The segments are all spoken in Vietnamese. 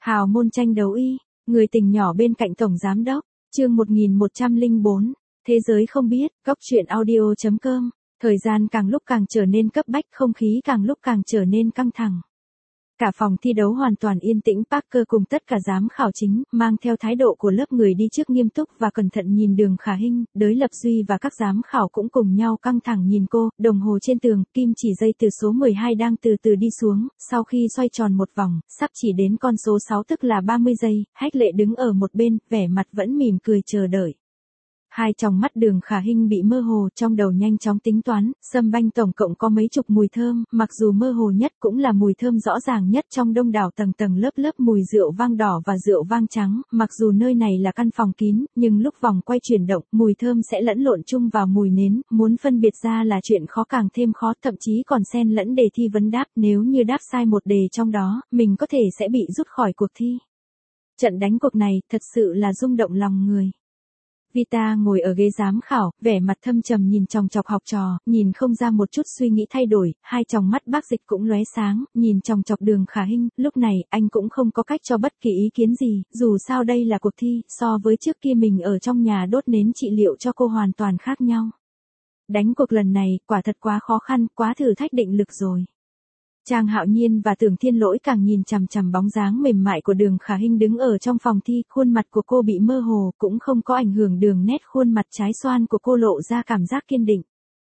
Hào môn tranh đấu y, người tình nhỏ bên cạnh tổng giám đốc, chương 1104, thế giới không biết, góc truyện audio.com, thời gian càng lúc càng trở nên cấp bách, không khí càng lúc càng trở nên căng thẳng. Cả phòng thi đấu hoàn toàn yên tĩnh, Parker cùng tất cả giám khảo chính, mang theo thái độ của lớp người đi trước nghiêm túc và cẩn thận nhìn Đường Khả Hinh, Đới Lập Duy và các giám khảo cũng cùng nhau căng thẳng nhìn cô, đồng hồ trên tường, kim chỉ dây từ số 12 đang từ từ đi xuống, sau khi xoay tròn một vòng, sắp chỉ đến con số 6 tức là 30 giây, Hách Lệ đứng ở một bên, vẻ mặt vẫn mỉm cười chờ đợi. Hai tròng mắt Đường Khả Hinh bị mơ hồ, trong đầu nhanh chóng tính toán, Sâm Banh tổng cộng có mấy chục mùi thơm, mặc dù mơ hồ nhất cũng là mùi thơm rõ ràng nhất trong đông đảo tầng tầng lớp lớp mùi rượu vang đỏ và rượu vang trắng, mặc dù nơi này là căn phòng kín, nhưng lúc vòng quay chuyển động, mùi thơm sẽ lẫn lộn chung vào mùi nến, muốn phân biệt ra là chuyện khó càng thêm khó, thậm chí còn xen lẫn đề thi vấn đáp, nếu như đáp sai một đề trong đó, mình có thể sẽ bị rút khỏi cuộc thi. Trận đánh cuộc này thật sự là rung động lòng người. Vita ngồi ở ghế giám khảo, vẻ mặt thâm trầm nhìn chòng chọc học trò, nhìn không ra một chút suy nghĩ thay đổi, hai tròng mắt Bác Dịch cũng lóe sáng, nhìn chòng chọc Đường Khả Hinh, lúc này anh cũng không có cách cho bất kỳ ý kiến gì, dù sao đây là cuộc thi, so với trước kia mình ở trong nhà đốt nến trị liệu cho cô hoàn toàn khác nhau. Đánh cuộc lần này, quả thật quá khó khăn, quá thử thách định lực rồi. Trang Hạo Nhiên và Tưởng Thiên Lỗi càng nhìn chằm chằm bóng dáng mềm mại của Đường Khả Hinh đứng ở trong phòng thi, khuôn mặt của cô bị mơ hồ, cũng không có ảnh hưởng đường nét khuôn mặt trái xoan của cô lộ ra cảm giác kiên định.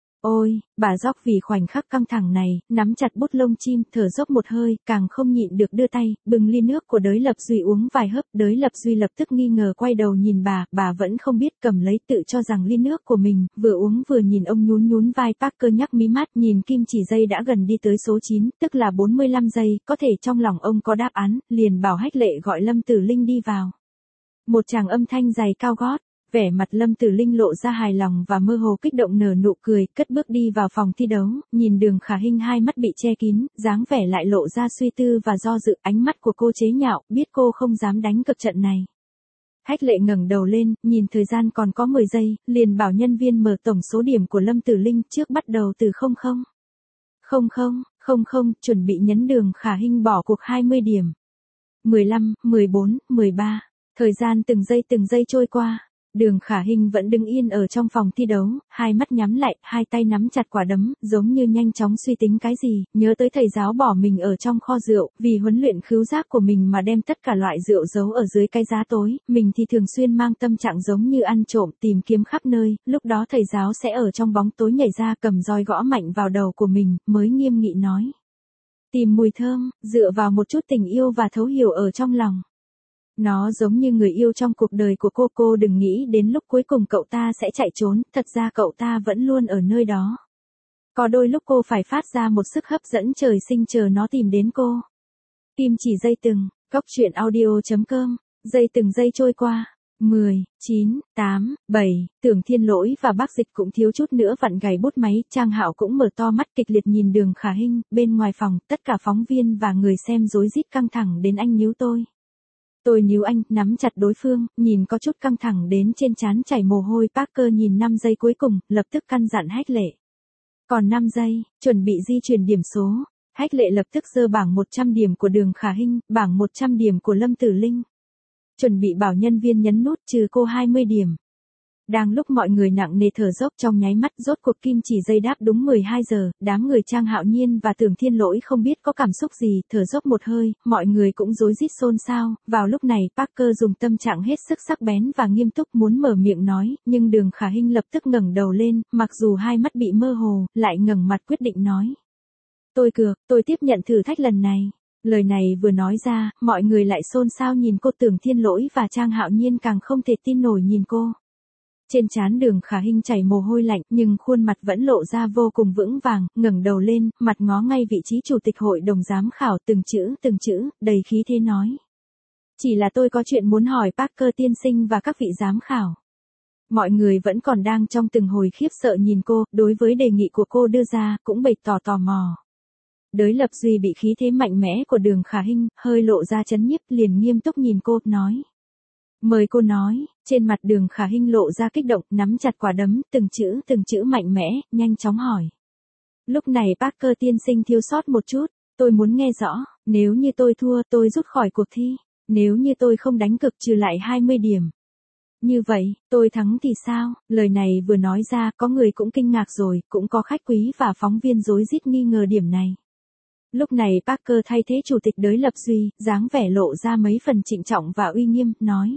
Ôi, bà Dóc vì khoảnh khắc căng thẳng này, nắm chặt bút lông chim, thở dốc một hơi, càng không nhịn được đưa tay, bưng ly nước của Đới Lập Duy uống vài hớp, Đới Lập Duy lập tức nghi ngờ quay đầu nhìn bà vẫn không biết cầm lấy tự cho rằng ly nước của mình, vừa uống vừa nhìn ông nhún vai. Parker nhắc mí mắt nhìn kim chỉ dây đã gần đi tới số 9, tức là 45 giây, có thể trong lòng ông có đáp án, liền bảo Hách Lệ gọi Lâm Tử Linh đi vào. Một tràng âm thanh giày cao gót. Vẻ mặt Lâm Tử Linh lộ ra hài lòng và mơ hồ kích động nở nụ cười, cất bước đi vào phòng thi đấu, nhìn Đường Khả Hinh hai mắt bị che kín, dáng vẻ lại lộ ra suy tư và do dự, ánh mắt của cô chế nhạo, biết cô không dám đánh cược trận này. Hách Lệ ngẩng đầu lên, nhìn thời gian còn có 10 giây, liền bảo nhân viên mở tổng số điểm của Lâm Tử Linh trước bắt đầu từ 00, chuẩn bị nhấn Đường Khả Hinh bỏ cuộc 20 điểm. 15, 14, 13, thời gian từng giây trôi qua. Đường Khả Hinh vẫn đứng yên ở trong phòng thi đấu, hai mắt nhắm lại, hai tay nắm chặt quả đấm, giống như nhanh chóng suy tính cái gì, nhớ tới thầy giáo bỏ mình ở trong kho rượu, vì huấn luyện khứu giác của mình mà đem tất cả loại rượu giấu ở dưới cái giá tối, mình thì thường xuyên mang tâm trạng giống như ăn trộm, tìm kiếm khắp nơi, lúc đó thầy giáo sẽ ở trong bóng tối nhảy ra cầm roi gõ mạnh vào đầu của mình, mới nghiêm nghị nói. Tìm mùi thơm, dựa vào một chút tình yêu và thấu hiểu ở trong lòng. Nó giống như người yêu trong cuộc đời của cô đừng nghĩ đến lúc cuối cùng cậu ta sẽ chạy trốn, thật ra cậu ta vẫn luôn ở nơi đó. Có đôi lúc cô phải phát ra một sức hấp dẫn trời sinh chờ nó tìm đến cô. Kim chỉ dây từng, góc truyện audio.com, dây từng giây trôi qua. 10, 9, 8, 7, Tưởng Thiên Lỗi và Bác Dịch cũng thiếu chút nữa vặn gảy bút máy, Trang Hạo cũng mở to mắt kịch liệt nhìn Đường Khả Hinh, bên ngoài phòng, tất cả phóng viên và người xem rối rít căng thẳng đến anh níu tôi. Tôi níu anh, nắm chặt đối phương, nhìn có chút căng thẳng đến trên trán chảy mồ hôi. Parker nhìn 5 giây cuối cùng, lập tức căn dặn Hách Lệ. Còn 5 giây, chuẩn bị di chuyển điểm số. Hách Lệ lập tức giơ bảng 100 điểm của Đường Khả Hinh, bảng 100 điểm của Lâm Tử Linh. Chuẩn bị bảo nhân viên nhấn nút trừ cô 20 điểm. Đang lúc mọi người nặng nề thở dốc trong nháy mắt rốt cuộc kim chỉ dây đáp đúng 12 giờ, đám người Trang Hạo Nhiên và Tưởng Thiên Lỗi không biết có cảm xúc gì, thở dốc một hơi, mọi người cũng rối rít xôn xao, vào lúc này Parker dùng tâm trạng hết sức sắc bén và nghiêm túc muốn mở miệng nói, nhưng Đường Khả Hinh lập tức ngẩng đầu lên, mặc dù hai mắt bị mơ hồ, lại ngẩng mặt quyết định nói. Tôi tiếp nhận thử thách lần này. Lời này vừa nói ra, mọi người lại xôn xao nhìn cô. Tưởng Thiên Lỗi và Trang Hạo Nhiên càng không thể tin nổi nhìn cô. Trên trán Đường Khả Hinh chảy mồ hôi lạnh, nhưng khuôn mặt vẫn lộ ra vô cùng vững vàng, ngẩng đầu lên, mặt ngó ngay vị trí chủ tịch hội đồng giám khảo, từng chữ, đầy khí thế nói. Chỉ là tôi có chuyện muốn hỏi Parker tiên sinh và các vị giám khảo. Mọi người vẫn còn đang trong từng hồi khiếp sợ nhìn cô, đối với đề nghị của cô đưa ra, cũng bày tỏ tò mò. Đới Lập Duy bị khí thế mạnh mẽ của Đường Khả Hinh, hơi lộ ra chấn nhiếp, liền nghiêm túc nhìn cô, nói. Mời cô nói, trên mặt Đường Khả Hinh lộ ra kích động, nắm chặt quả đấm, từng chữ mạnh mẽ, nhanh chóng hỏi. Lúc này Parker tiên sinh thiếu sót một chút, tôi muốn nghe rõ, nếu như tôi thua tôi rút khỏi cuộc thi. Nếu như tôi không đánh cực trừ lại 20 điểm. Như vậy, tôi thắng thì sao? Lời này vừa nói ra, có người cũng kinh ngạc rồi, cũng có khách quý và phóng viên rối rít nghi ngờ điểm này. Lúc này Parker thay thế chủ tịch đối lập Duy, dáng vẻ lộ ra mấy phần trịnh trọng và uy nghiêm, nói.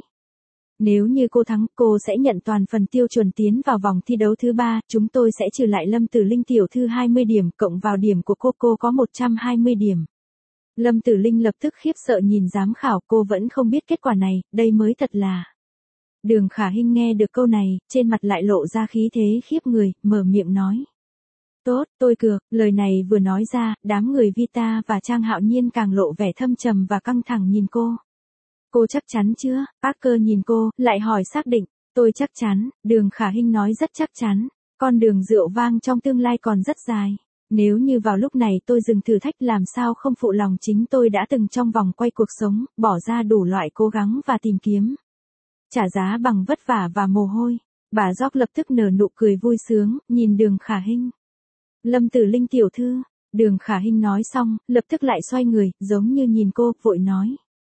Nếu như cô thắng, cô sẽ nhận toàn phần tiêu chuẩn tiến vào vòng thi đấu thứ 3, chúng tôi sẽ trừ lại Lâm Tử Linh tiểu thư 20 điểm, cộng vào điểm của cô có 120 điểm. Lâm Tử Linh lập tức khiếp sợ nhìn giám khảo, cô vẫn không biết kết quả này, đây mới thật là. Đường Khả Hinh nghe được câu này, trên mặt lại lộ ra khí thế khiếp người, mở miệng nói. Tốt, tôi cược, lời này vừa nói ra, đám người Vita và Trang Hạo Nhiên càng lộ vẻ thâm trầm và căng thẳng nhìn cô. Cô chắc chắn chưa? Parker nhìn cô, lại hỏi xác định. Tôi chắc chắn, Đường Khả Hinh nói rất chắc chắn. Con đường rượu vang trong tương lai còn rất dài. Nếu như vào lúc này tôi dừng thử thách làm sao không phụ lòng chính tôi đã từng trong vòng quay cuộc sống, bỏ ra đủ loại cố gắng và tìm kiếm. Trả giá bằng vất vả và mồ hôi. Bà George lập tức nở nụ cười vui sướng, nhìn Đường Khả Hinh. Lâm Tử Linh tiểu thư. Đường Khả Hinh nói xong, lập tức lại xoay người, giống như nhìn cô, vội nói.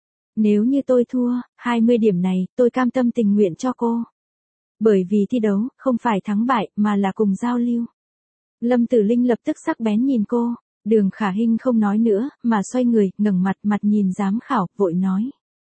Nếu như tôi thua, 20 điểm này, tôi cam tâm tình nguyện cho cô. Bởi vì thi đấu, không phải thắng bại, mà là cùng giao lưu. Lâm Tử Linh lập tức sắc bén nhìn cô. Đường Khả Hinh không nói nữa, mà xoay người, ngẩng mặt nhìn giám khảo, vội nói.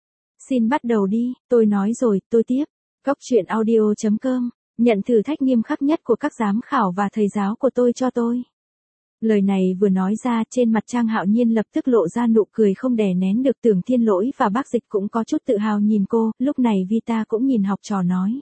Xin bắt đầu đi, tôi nói rồi, tôi tiếp. Goctruyện.audio.com, nhận thử thách nghiêm khắc nhất của các giám khảo và thầy giáo của tôi cho tôi. Lời này vừa nói ra, trên mặt Trang Hạo Nhiên lập tức lộ ra nụ cười không đè nén được. Tưởng Thiên Lỗi và Bác Dịch cũng có chút tự hào nhìn cô, lúc này Vita cũng nhìn học trò nói.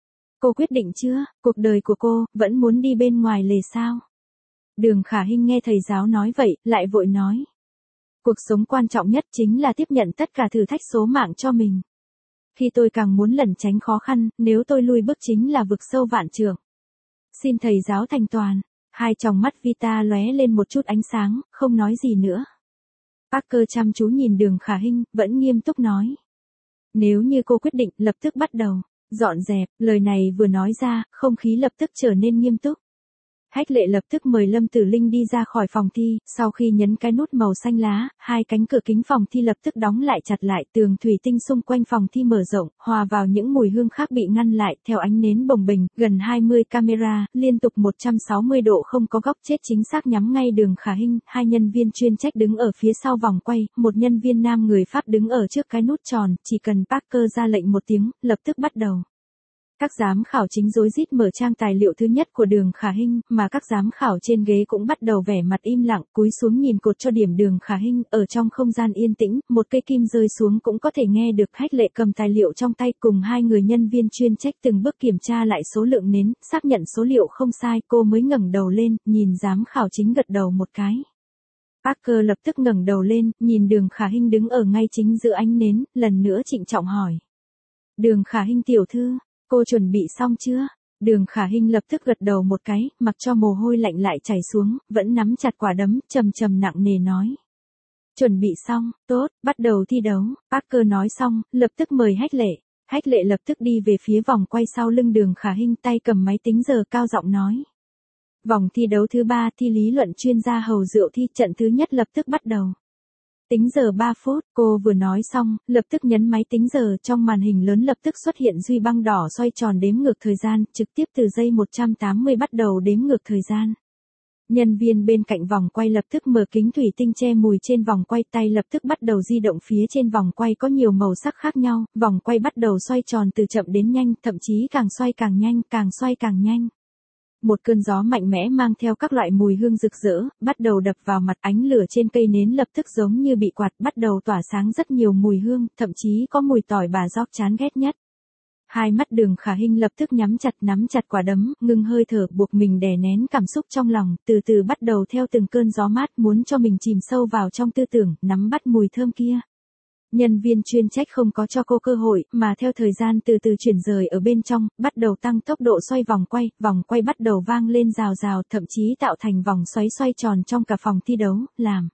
Cô quyết định chưa, cuộc đời của cô, vẫn muốn đi bên ngoài lề sao? Đường Khả Hinh nghe thầy giáo nói vậy, lại vội nói. Cuộc sống quan trọng nhất chính là tiếp nhận tất cả thử thách số mạng cho mình. Khi tôi càng muốn lẩn tránh khó khăn, nếu tôi lui bước chính là vực sâu vạn trượng. Xin thầy giáo thành toàn. Hai tròng mắt Vita lóe lên một chút ánh sáng, không nói gì nữa. Parker chăm chú nhìn Đường Khả Hinh, vẫn nghiêm túc nói. Nếu như cô quyết định, lập tức bắt đầu. Dọn dẹp, lời này vừa nói ra, không khí lập tức trở nên nghiêm túc. Hách Lệ lập tức mời Lâm Tử Linh đi ra khỏi phòng thi, sau khi nhấn cái nút màu xanh lá, hai cánh cửa kính phòng thi lập tức đóng lại chặt lại, tường thủy tinh xung quanh phòng thi mở rộng, hòa vào những mùi hương khác bị ngăn lại, theo ánh nến bồng bềnh, gần 20 camera, liên tục 160 độ không có góc chết chính xác nhắm ngay Đường Khả Hinh, hai nhân viên chuyên trách đứng ở phía sau vòng quay, một nhân viên nam người Pháp đứng ở trước cái nút tròn, chỉ cần Parker ra lệnh một tiếng, lập tức bắt đầu. Các giám khảo chính rối rít mở trang tài liệu thứ nhất của Đường Khả Hinh, mà các giám khảo trên ghế cũng bắt đầu vẻ mặt im lặng, cúi xuống nhìn cột cho điểm Đường Khả Hinh, ở trong không gian yên tĩnh, một cây kim rơi xuống cũng có thể nghe được. Hách Lệ cầm tài liệu trong tay cùng hai người nhân viên chuyên trách từng bước kiểm tra lại số lượng nến, xác nhận số liệu không sai, cô mới ngẩng đầu lên, nhìn giám khảo chính gật đầu một cái. Parker lập tức ngẩng đầu lên, nhìn Đường Khả Hinh đứng ở ngay chính giữa ánh nến, lần nữa trịnh trọng hỏi. Đường Khả Hinh tiểu thư, cô chuẩn bị xong chưa? Đường Khả Hinh lập tức gật đầu một cái, mặc cho mồ hôi lạnh lại chảy xuống, vẫn nắm chặt quả đấm, trầm nặng nề nói. Chuẩn bị xong, tốt, bắt đầu thi đấu. Parker nói xong, lập tức mời Hách Lệ. Hách Lệ lập tức đi về phía vòng quay sau lưng Đường Khả Hinh, tay cầm máy tính giờ cao giọng nói. Vòng thi đấu thứ 3, thi lý luận chuyên gia hầu rượu thi, trận thứ nhất lập tức bắt đầu. Tính giờ 3 phút, cô vừa nói xong, lập tức nhấn máy tính giờ, trong màn hình lớn lập tức xuất hiện duy băng đỏ xoay tròn đếm ngược thời gian, trực tiếp từ giây 180 bắt đầu đếm ngược thời gian. Nhân viên bên cạnh vòng quay lập tức mở kính thủy tinh che mùi trên vòng quay, tay lập tức bắt đầu di động phía trên vòng quay có nhiều màu sắc khác nhau, vòng quay bắt đầu xoay tròn từ chậm đến nhanh, thậm chí càng xoay càng nhanh, càng xoay càng nhanh. Một cơn gió mạnh mẽ mang theo các loại mùi hương rực rỡ, bắt đầu đập vào mặt, ánh lửa trên cây nến lập tức giống như bị quạt, bắt đầu tỏa sáng rất nhiều mùi hương, thậm chí có mùi tỏi bà George chán ghét nhất. Hai mắt Đường Khả Hinh lập tức nắm chặt quả đấm, ngừng hơi thở, buộc mình đè nén cảm xúc trong lòng, từ từ bắt đầu theo từng cơn gió mát, muốn cho mình chìm sâu vào trong tư tưởng, nắm bắt mùi thơm kia. Nhân viên chuyên trách không có cho cô cơ hội, mà theo thời gian từ từ chuyển rời ở bên trong, bắt đầu tăng tốc độ xoay vòng quay bắt đầu vang lên rào rào, thậm chí tạo thành vòng xoay tròn trong cả phòng thi đấu, làm.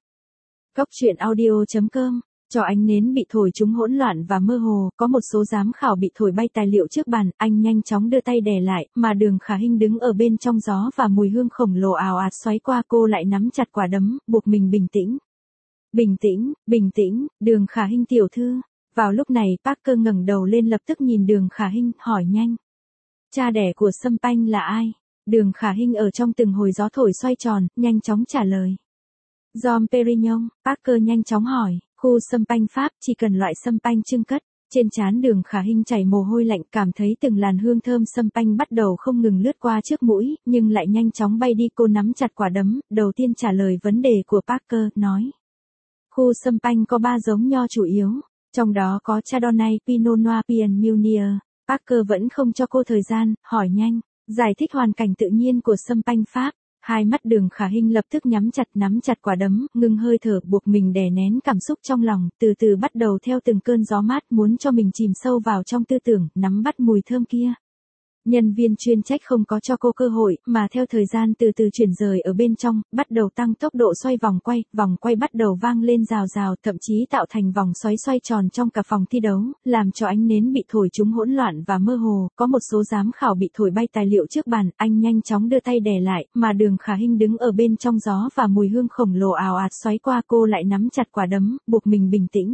Goctruyện.audio.com, cho ánh nến bị thổi chúng hỗn loạn và mơ hồ, có một số giám khảo bị thổi bay tài liệu trước bàn, anh nhanh chóng đưa tay đè lại, mà Đường Khả Hinh đứng ở bên trong gió và mùi hương khổng lồ ào ạt xoáy qua, cô lại nắm chặt quả đấm, buộc mình bình tĩnh. Bình tĩnh, Đường Khả Hinh tiểu thư. Vào lúc này Parker ngẩng đầu lên lập tức nhìn Đường Khả Hinh, hỏi nhanh. Cha đẻ của Sâm Panh là ai? Đường Khả Hinh ở trong từng hồi gió thổi xoay tròn, nhanh chóng trả lời. Dom Perignon, Parker nhanh chóng hỏi, khu Sâm Panh Pháp chỉ cần loại Sâm Panh trưng cất. Trên trán Đường Khả Hinh chảy mồ hôi lạnh, cảm thấy từng làn hương thơm Sâm Panh bắt đầu không ngừng lướt qua trước mũi, nhưng lại nhanh chóng bay đi. Cô nắm chặt quả đấm, đầu tiên trả lời vấn đề của Parker, nói. Khu Sâm Panh có 3 giống nho chủ yếu, trong đó có Chardonnay, Pinot Noir, Pinot Meunier. Parker vẫn không cho cô thời gian, hỏi nhanh, giải thích hoàn cảnh tự nhiên của Sâm Panh Pháp. Hai mắt Đường Khả Hinh lập tức nắm chặt quả đấm, ngưng hơi thở, buộc mình đè nén cảm xúc trong lòng, từ từ bắt đầu theo từng cơn gió mát, muốn cho mình chìm sâu vào trong tư tưởng, nắm bắt mùi thơm kia. Nhân viên chuyên trách không có cho cô cơ hội, mà theo thời gian từ từ chuyển rời ở bên trong, bắt đầu tăng tốc độ xoay vòng quay bắt đầu vang lên rào rào, thậm chí tạo thành vòng xoay tròn trong cả phòng thi đấu, làm cho ánh nến bị thổi chúng hỗn loạn và mơ hồ, có một số giám khảo bị thổi bay tài liệu trước bàn, anh nhanh chóng đưa tay đè lại, mà Đường Khả Hinh đứng ở bên trong gió và mùi hương khổng lồ ào ạt xoáy qua, cô lại nắm chặt quả đấm, buộc mình bình tĩnh.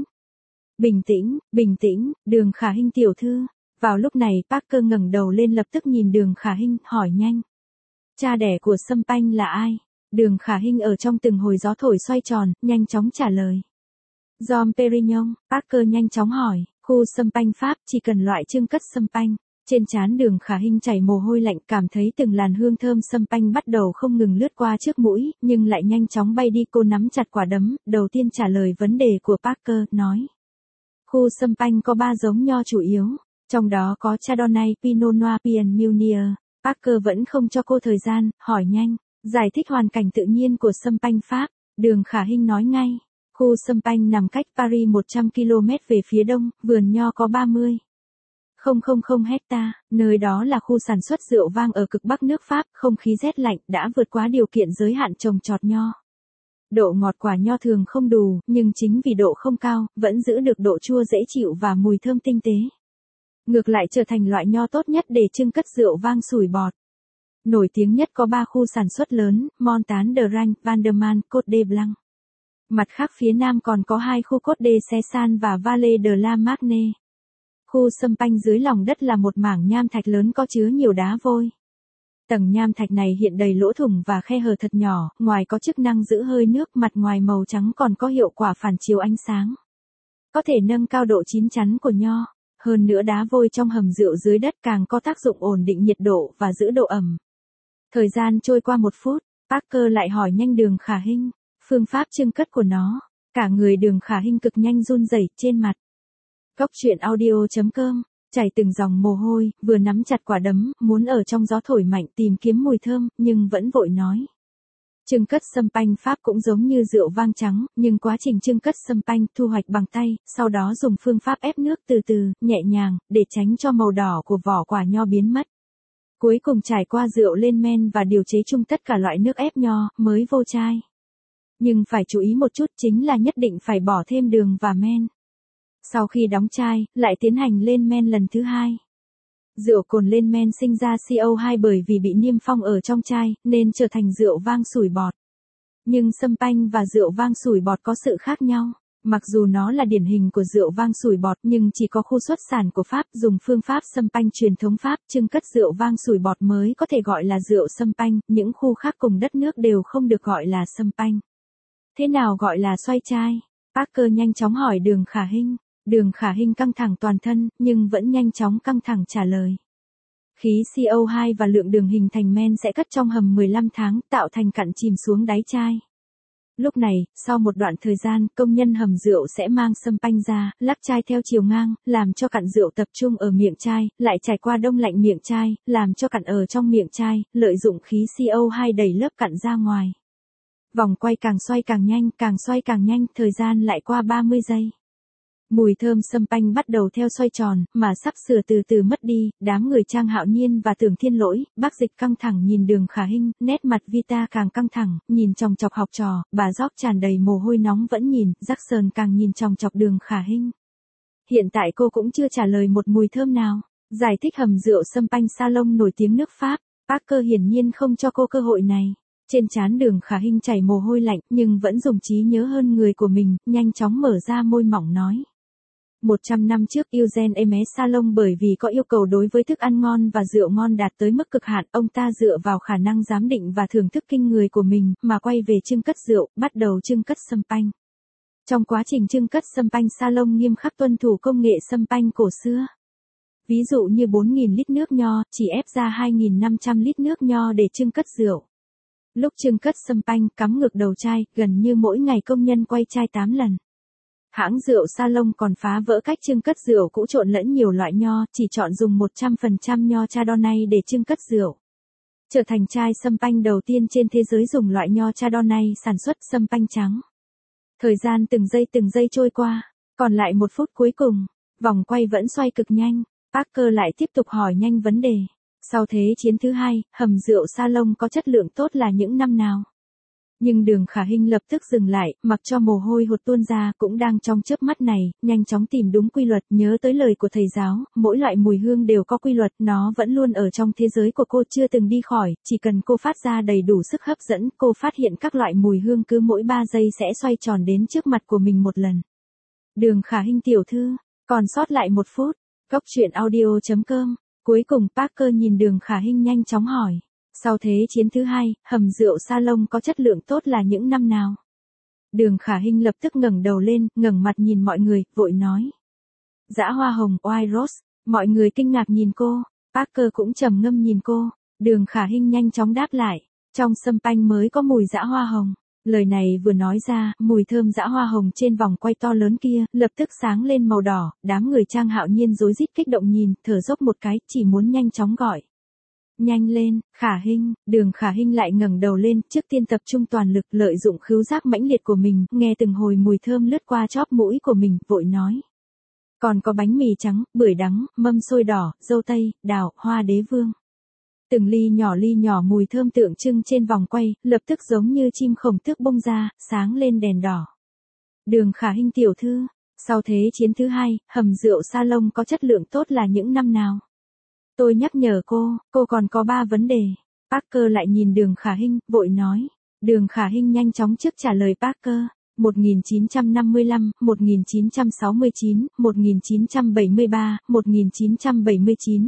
Bình tĩnh, Đường Khả Hinh tiểu thư. Vào lúc này Parker ngẩng đầu lên lập tức nhìn Đường Khả Hinh, hỏi nhanh. Cha đẻ của Sâm Panh là ai? Đường Khả Hinh ở trong từng hồi gió thổi xoay tròn, nhanh chóng trả lời. Dom Perignon, Parker nhanh chóng hỏi, khu Sâm Panh Pháp chỉ cần loại trưng cất Sâm Panh. Trên trán Đường Khả Hinh chảy mồ hôi lạnh, cảm thấy từng làn hương thơm Sâm Panh bắt đầu không ngừng lướt qua trước mũi, nhưng lại nhanh chóng bay đi. Cô nắm chặt quả đấm, đầu tiên trả lời vấn đề của Parker, nói. Khu Sâm Panh có 3 giống nho chủ yếu. Trong đó có Chardonnay, Pinot Noir, Pinot Meunier. Parker vẫn không cho cô thời gian, hỏi nhanh, giải thích hoàn cảnh tự nhiên của Sâm Panh Pháp. Đường Khả Hinh nói ngay, khu Sâm Panh nằm cách Paris 100 km về phía đông, vườn nho có 30,000 hecta, nơi đó là khu sản xuất rượu vang ở cực bắc nước Pháp, không khí rét lạnh đã vượt quá điều kiện giới hạn trồng trọt nho. Độ ngọt quả nho thường không đủ, nhưng chính vì độ không cao, vẫn giữ được độ chua dễ chịu và mùi thơm tinh tế. Ngược lại trở thành loại nho tốt nhất để trưng cất rượu vang sủi bọt. Nổi tiếng nhất có 3 khu sản xuất lớn, Montagne de Reims, Vanderman, Côte de Blanc. Mặt khác phía nam còn có 2 khu Côte de Cessan và Vallée de la Marne. Khu Sâm Panh dưới lòng đất là một mảng nham thạch lớn có chứa nhiều đá vôi. Tầng nham thạch này hiện đầy lỗ thủng và khe hở thật nhỏ, ngoài có chức năng giữ hơi nước, mặt ngoài màu trắng còn có hiệu quả phản chiếu ánh sáng. Có thể nâng cao độ chín chắn của nho. Hơn nữa đá vôi trong hầm rượu dưới đất càng có tác dụng ổn định nhiệt độ và giữ độ ẩm. Thời gian trôi qua 1 phút, Parker lại hỏi nhanh Đường Khả Hinh, phương pháp trưng cất của nó. Cả người Đường Khả Hinh cực nhanh run rẩy trên mặt. Goctruyện.audio.com, chảy từng dòng mồ hôi, vừa nắm chặt quả đấm, muốn ở trong gió thổi mạnh tìm kiếm mùi thơm, nhưng vẫn vội nói. Trưng cất Sâm Panh Pháp cũng giống như rượu vang trắng, nhưng quá trình trưng cất Sâm Panh thu hoạch bằng tay, sau đó dùng phương pháp ép nước từ từ, nhẹ nhàng, để tránh cho màu đỏ của vỏ quả nho biến mất. Cuối cùng trải qua rượu lên men và điều chế chung tất cả loại nước ép nho, mới vô chai. Nhưng phải chú ý một chút chính là nhất định phải bỏ thêm đường và men. Sau khi đóng chai, lại tiến hành lên men lần thứ 2. Rượu cồn lên men sinh ra CO2 bởi vì bị niêm phong ở trong chai, nên trở thành rượu vang sủi bọt. Nhưng Sâm Panh và rượu vang sủi bọt có sự khác nhau. Mặc dù nó là điển hình của rượu vang sủi bọt nhưng chỉ có khu xuất sản của Pháp dùng phương pháp Sâm Panh truyền thống Pháp trưng cất rượu vang sủi bọt mới có thể gọi là rượu Sâm Panh, những khu khác cùng đất nước đều không được gọi là Sâm Panh. Thế nào gọi là xoay chai? Parker nhanh chóng hỏi Đường Khả Hinh. Đường Khả Hinh căng thẳng toàn thân, nhưng vẫn nhanh chóng căng thẳng trả lời. Khí CO2 và lượng đường hình thành men sẽ cất trong hầm 15 tháng, tạo thành cặn chìm xuống đáy chai. Lúc này, sau một đoạn thời gian, công nhân hầm rượu sẽ mang Sâm Panh ra, lắp chai theo chiều ngang, làm cho cặn rượu tập trung ở miệng chai, lại trải qua đông lạnh miệng chai, làm cho cặn ở trong miệng chai, lợi dụng khí CO2 đẩy lớp cặn ra ngoài. Vòng quay càng xoay càng nhanh, thời gian lại qua 30 giây. Mùi thơm Sâm Panh bắt đầu theo xoay tròn, mà sắp sửa từ từ mất đi, đám người Trang Hạo Nhiên và Tưởng Thiên Lỗi, Bác Dịch căng thẳng nhìn Đường Khả Hinh, nét mặt Vita càng căng thẳng, nhìn chòng chọc học trò, bà Gióc tràn đầy mồ hôi nóng vẫn nhìn, Jackson càng nhìn chòng chọc Đường Khả Hinh. Hiện tại cô cũng chưa trả lời một mùi thơm nào, giải thích hầm rượu Sâm Panh Salon nổi tiếng nước Pháp, Parker hiển nhiên không cho cô cơ hội này. Trên trán Đường Khả Hinh chảy mồ hôi lạnh, nhưng vẫn dùng trí nhớ hơn người của mình, nhanh chóng mở ra môi mỏng nói. 100 năm trước Eugene Hermès Salon bởi vì có yêu cầu đối với thức ăn ngon và rượu ngon đạt tới mức cực hạn, ông ta dựa vào khả năng giám định và thưởng thức kinh người của mình mà quay về trưng cất rượu, bắt đầu trưng cất champagne. Trong quá trình trưng cất champagne, Salon nghiêm khắc tuân thủ công nghệ champagne cổ xưa. Ví dụ như 4.000 lít nước nho, chỉ ép ra 2.500 lít nước nho để trưng cất rượu. Lúc trưng cất champagne, cắm ngược đầu chai, gần như mỗi ngày công nhân quay chai 8 lần. Hãng rượu Salon còn phá vỡ cách trưng cất rượu cũ, trộn lẫn nhiều loại nho, chỉ chọn dùng 100% nho Chardonnay để trưng cất rượu. Trở thành chai champagne đầu tiên trên thế giới dùng loại nho Chardonnay sản xuất champagne trắng. Thời gian từng giây trôi qua, còn lại 1 phút cuối cùng, vòng quay vẫn xoay cực nhanh, Parker lại tiếp tục hỏi nhanh vấn đề. Sau Thế chiến thứ hai, hầm rượu Salon có chất lượng tốt là những năm nào? Nhưng Đường Khả Hinh lập tức dừng lại, mặc cho mồ hôi hột tuôn ra, cũng đang trong chớp mắt này, nhanh chóng tìm đúng quy luật, nhớ tới lời của thầy giáo, mỗi loại mùi hương đều có quy luật, nó vẫn luôn ở trong thế giới của cô, chưa từng đi khỏi, chỉ cần cô phát ra đầy đủ sức hấp dẫn, cô phát hiện các loại mùi hương cứ mỗi 3 giây sẽ xoay tròn đến trước mặt của mình một lần. Đường Khả Hinh tiểu thư, còn sót lại 1 phút. Góc truyện audio.com. Cuối cùng Parker nhìn Đường Khả Hinh nhanh chóng hỏi. Sau Thế chiến thứ hai, hầm rượu Salon có chất lượng tốt là những năm nào? Đường Khả Hinh lập tức ngẩng đầu lên, ngẩng mặt nhìn mọi người, vội nói. Dã hoa hồng, White Rose. Mọi người kinh ngạc nhìn cô, Parker cũng trầm ngâm nhìn cô. Đường Khả Hinh nhanh chóng đáp lại. Trong champagne mới có mùi dã hoa hồng. Lời này vừa nói ra, mùi thơm dã hoa hồng trên vòng quay to lớn kia, lập tức sáng lên màu đỏ, đám người Trang Hạo Nhiên rối rít kích động nhìn, thở dốc một cái, chỉ muốn nhanh chóng gọi. Nhanh lên, Khả Hinh. Đường Khả Hinh lại ngẩng đầu lên, trước tiên tập trung toàn lực, lợi dụng khứu giác mãnh liệt của mình, nghe từng hồi mùi thơm lướt qua chóp mũi của mình, vội nói. Còn có bánh mì trắng, bưởi đắng, mâm xôi đỏ, dâu tây, đào, hoa đế vương. Từng ly nhỏ mùi thơm tượng trưng trên vòng quay, lập tức giống như chim khổng tước bung ra, sáng lên đèn đỏ. Đường Khả Hinh tiểu thư, sau Thế chiến thứ hai, hầm rượu Salon có chất lượng tốt là những năm nào? Tôi nhắc nhở cô còn có 3 vấn đề. Parker lại nhìn Đường Khả Hinh, vội nói. Đường Khả Hinh nhanh chóng trước trả lời Parker. 1955, 1969, 1973, 1979,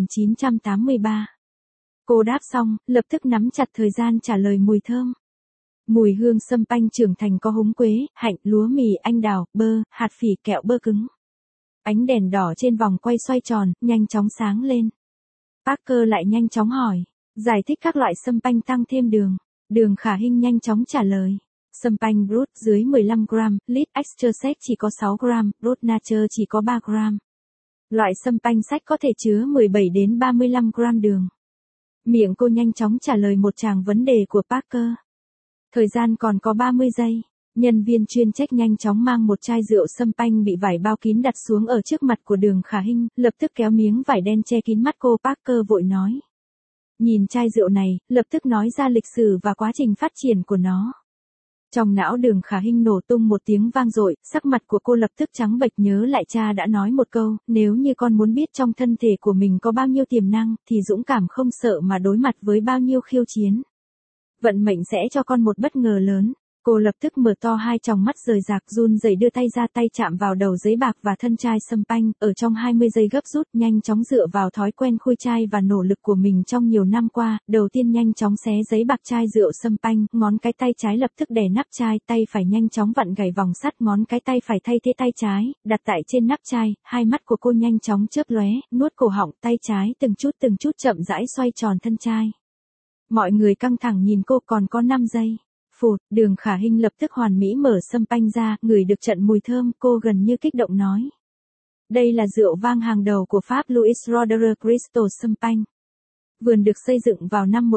1983. Cô đáp xong, lập tức nắm chặt thời gian trả lời mùi thơm. Mùi hương champagne trưởng thành có húng quế, hạnh, lúa mì, anh đào, bơ, hạt phỉ, kẹo bơ cứng. Ánh đèn đỏ trên vòng quay xoay tròn, nhanh chóng sáng lên. Parker lại nhanh chóng hỏi, giải thích các loại champagne tăng thêm đường. Đường Khả Hinh nhanh chóng trả lời. Champagne Brut dưới 15 gram, Lit Extra chỉ có 6 gram, Brut Nature chỉ có 3 gram. Loại champagne sách có thể chứa 17 đến 35 gram đường. Miệng cô nhanh chóng trả lời một tràng vấn đề của Parker. Thời gian còn có 30 giây. Nhân viên chuyên trách nhanh chóng mang một chai rượu champagne bị vải bao kín đặt xuống ở trước mặt của Đường Khả Hinh, lập tức kéo miếng vải đen che kín mắt cô. Parker vội nói. Nhìn chai rượu này, lập tức nói ra lịch sử và quá trình phát triển của nó. Trong não Đường Khả Hinh nổ tung một tiếng vang dội, sắc mặt của cô lập tức trắng bệch, nhớ lại cha đã nói một câu, nếu như con muốn biết trong thân thể của mình có bao nhiêu tiềm năng, thì dũng cảm không sợ mà đối mặt với bao nhiêu khiêu chiến. Vận mệnh sẽ cho con một bất ngờ lớn. Cô lập tức mở to hai tròng mắt rời rạc, run rẩy đưa tay ra, tay chạm vào đầu giấy bạc và thân chai champagne, ở trong 20 giây gấp rút, nhanh chóng dựa vào thói quen khui chai và nỗ lực của mình trong nhiều năm qua, đầu tiên nhanh chóng xé giấy bạc chai rượu champagne, ngón cái tay trái lập tức đè nắp chai, tay phải nhanh chóng vặn gảy vòng sắt, ngón cái tay phải thay thế tay trái, đặt tại trên nắp chai, hai mắt của cô nhanh chóng chớp lóe, nuốt cổ họng, tay trái từng chút chậm rãi xoay tròn thân chai. Mọi người căng thẳng nhìn cô, còn có 5 giây. Phụt, Đường Khả Hinh lập tức hoàn mỹ mở champagne ra, ngửi được trận mùi thơm, cô gần như kích động nói. Đây là rượu vang hàng đầu của Pháp, Louis Roederer Crystal Champagne. Vườn được xây dựng vào năm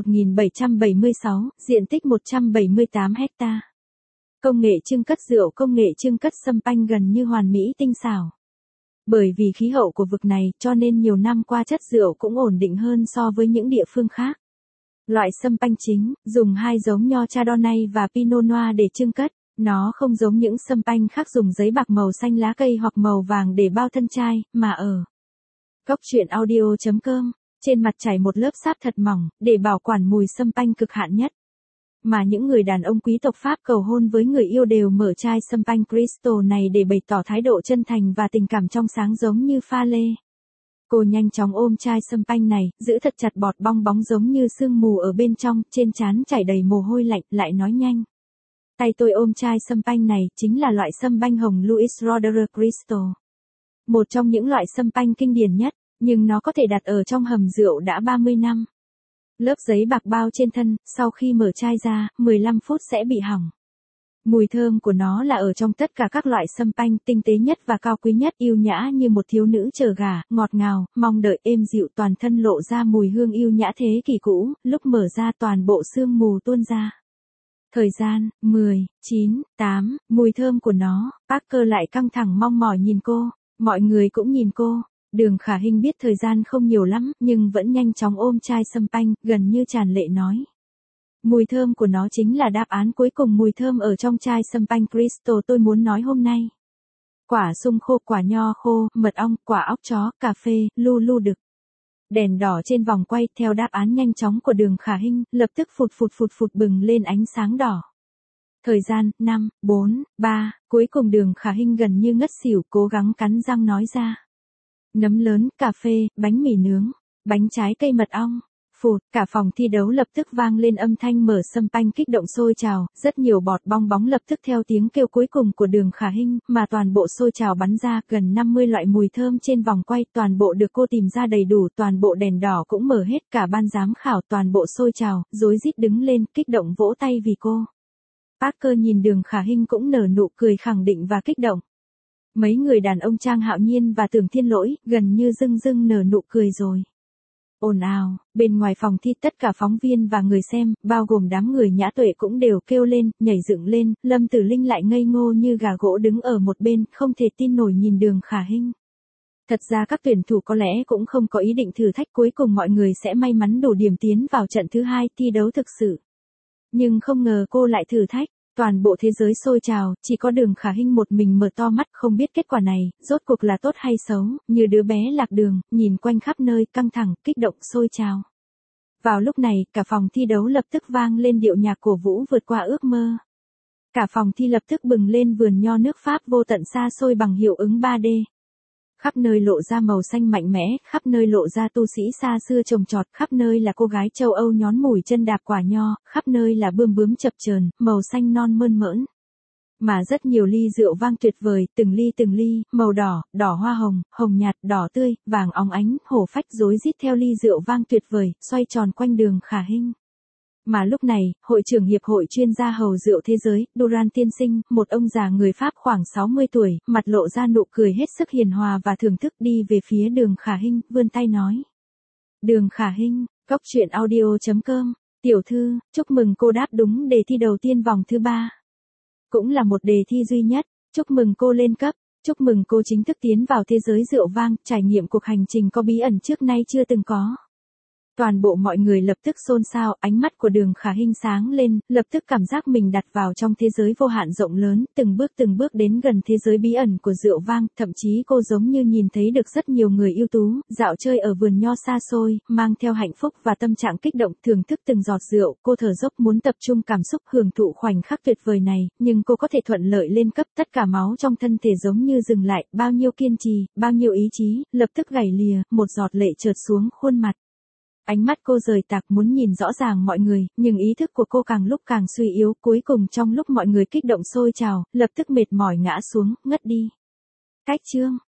1776, diện tích 178 hecta. Công nghệ chưng cất rượu, công nghệ chưng cất champagne gần như hoàn mỹ tinh xảo. Bởi vì khí hậu của vực này, cho nên nhiều năm qua chất rượu cũng ổn định hơn so với những địa phương khác. Loại champagne chính, dùng 2 giống nho Chardonnay và Pinot Noir để chưng cất. Nó không giống những champagne khác dùng giấy bạc màu xanh lá cây hoặc màu vàng để bao thân chai, mà ở góc truyện audio.com, trên mặt trải một lớp sáp thật mỏng, để bảo quản mùi champagne cực hạn nhất. Mà những người đàn ông quý tộc Pháp cầu hôn với người yêu đều mở chai champagne Crystal này để bày tỏ thái độ chân thành và tình cảm trong sáng giống như pha lê. Cô nhanh chóng ôm chai champagne này, giữ thật chặt bọt bong bóng giống như sương mù ở bên trong, trên trán chảy đầy mồ hôi lạnh, lại nói nhanh. Tay tôi ôm chai champagne này, chính là loại champagne hồng Louis Roederer Crystal. Một trong những loại champagne kinh điển nhất, nhưng nó có thể đặt ở trong hầm rượu đã 30 năm. Lớp giấy bạc bao trên thân, sau khi mở chai ra, 15 phút sẽ bị hỏng. Mùi thơm của nó là ở trong tất cả các loại champagne, tinh tế nhất và cao quý nhất, yêu nhã như một thiếu nữ chờ gả, ngọt ngào, mong đợi, êm dịu, toàn thân lộ ra mùi hương yêu nhã thế kỷ cũ, lúc mở ra toàn bộ sương mù tuôn ra. Thời gian, 10, 9, 8, mùi thơm của nó, Parker lại căng thẳng mong mỏi nhìn cô, mọi người cũng nhìn cô. Đường Khả Hinh biết thời gian không nhiều lắm, nhưng vẫn nhanh chóng ôm chai champagne, gần như tràn lệ nói. Mùi thơm của nó chính là đáp án cuối cùng, mùi thơm ở trong chai champagne Crystal tôi muốn nói hôm nay. Quả sung khô, quả nho khô, mật ong, quả óc chó, cà phê, lu lu đực. Đèn đỏ trên vòng quay theo đáp án nhanh chóng của Đường Khả Hinh, lập tức phụt bừng lên ánh sáng đỏ. Thời gian, 5, 4, 3, cuối cùng Đường Khả Hinh gần như ngất xỉu, cố gắng cắn răng nói ra. Nấm lớn, cà phê, bánh mì nướng, bánh trái cây mật ong. Phụt, cả phòng thi đấu lập tức vang lên âm thanh mở champagne kích động sôi trào, rất nhiều bọt bong bóng lập tức theo tiếng kêu cuối cùng của Đường Khả Hinh, mà toàn bộ sôi trào bắn ra, gần 50 loại mùi thơm trên vòng quay, toàn bộ được cô tìm ra đầy đủ, toàn bộ đèn đỏ cũng mở hết, cả ban giám khảo toàn bộ sôi trào, rối rít đứng lên, kích động vỗ tay vì cô. Parker nhìn Đường Khả Hinh cũng nở nụ cười khẳng định và kích động. Mấy người đàn ông Trang Hạo Nhiên và Tưởng Thiên Lỗi, gần như rưng nở nụ cười rồi. Ồn ào, bên ngoài phòng thi tất cả phóng viên và người xem, bao gồm đám người nhã tuệ cũng đều kêu lên, nhảy dựng lên, Lâm Tử Linh lại ngây ngô như gà gỗ đứng ở một bên, không thể tin nổi nhìn Đường Khả Hinh. Thật ra các tuyển thủ có lẽ cũng không có ý định thử thách, cuối cùng mọi người sẽ may mắn đủ điểm tiến vào trận thứ hai thi đấu thực sự. Nhưng không ngờ cô lại thử thách. Toàn bộ thế giới sôi trào, chỉ có Đường Khả Hinh một mình mở to mắt không biết kết quả này, rốt cuộc là tốt hay xấu, như đứa bé lạc đường, nhìn quanh khắp nơi, căng thẳng, kích động, sôi trào. Vào lúc này, cả phòng thi đấu lập tức vang lên điệu nhạc cổ vũ vượt qua ước mơ. Cả phòng thi lập tức bừng lên vườn nho nước Pháp vô tận xa xôi bằng hiệu ứng 3D. Khắp nơi lộ ra màu xanh mạnh mẽ, khắp nơi lộ ra tu sĩ xa xưa trồng trọt, khắp nơi là cô gái châu Âu nhón mũi chân đạp quả nho, khắp nơi là bươm bướm chập chờn, màu xanh non mơn mởn. Mà rất nhiều ly rượu vang tuyệt vời, từng ly, màu đỏ, đỏ hoa hồng, hồng nhạt, đỏ tươi, vàng óng ánh, hổ phách rối rít theo ly rượu vang tuyệt vời, xoay tròn quanh Đường Khả Hinh. Mà lúc này, hội trưởng Hiệp hội chuyên gia hầu rượu thế giới, Durand tiên sinh, một ông già người Pháp khoảng 60 tuổi, mặt lộ ra nụ cười hết sức hiền hòa và thưởng thức, đi về phía Đường Khả Hinh, vươn tay nói. Đường Khả Hinh, Cóc Truyện Audio.com, tiểu thư, chúc mừng cô đáp đúng đề thi đầu tiên vòng thứ 3. Cũng là một đề thi duy nhất, chúc mừng cô lên cấp, chúc mừng cô chính thức tiến vào thế giới rượu vang, trải nghiệm cuộc hành trình có bí ẩn trước nay chưa từng có. Toàn bộ mọi người lập tức xôn xao, ánh mắt của Đường Khả Hinh sáng lên, lập tức cảm giác mình đặt vào trong thế giới vô hạn rộng lớn, từng bước đến gần thế giới bí ẩn của rượu vang, thậm chí cô giống như nhìn thấy được rất nhiều người ưu tú, dạo chơi ở vườn nho xa xôi, mang theo hạnh phúc và tâm trạng kích động, thưởng thức từng giọt rượu, cô thở dốc muốn tập trung cảm xúc hưởng thụ khoảnh khắc tuyệt vời này, nhưng cô có thể thuận lợi lên cấp, tất cả máu trong thân thể giống như dừng lại, bao nhiêu kiên trì, bao nhiêu ý chí, lập tức gảy lìa, một giọt lệ trượt xuống khuôn mặt. Ánh mắt cô rời tạc muốn nhìn rõ ràng mọi người, nhưng ý thức của cô càng lúc càng suy yếu, cuối cùng trong lúc mọi người kích động sôi trào, lập tức mệt mỏi ngã xuống, ngất đi. Cách chương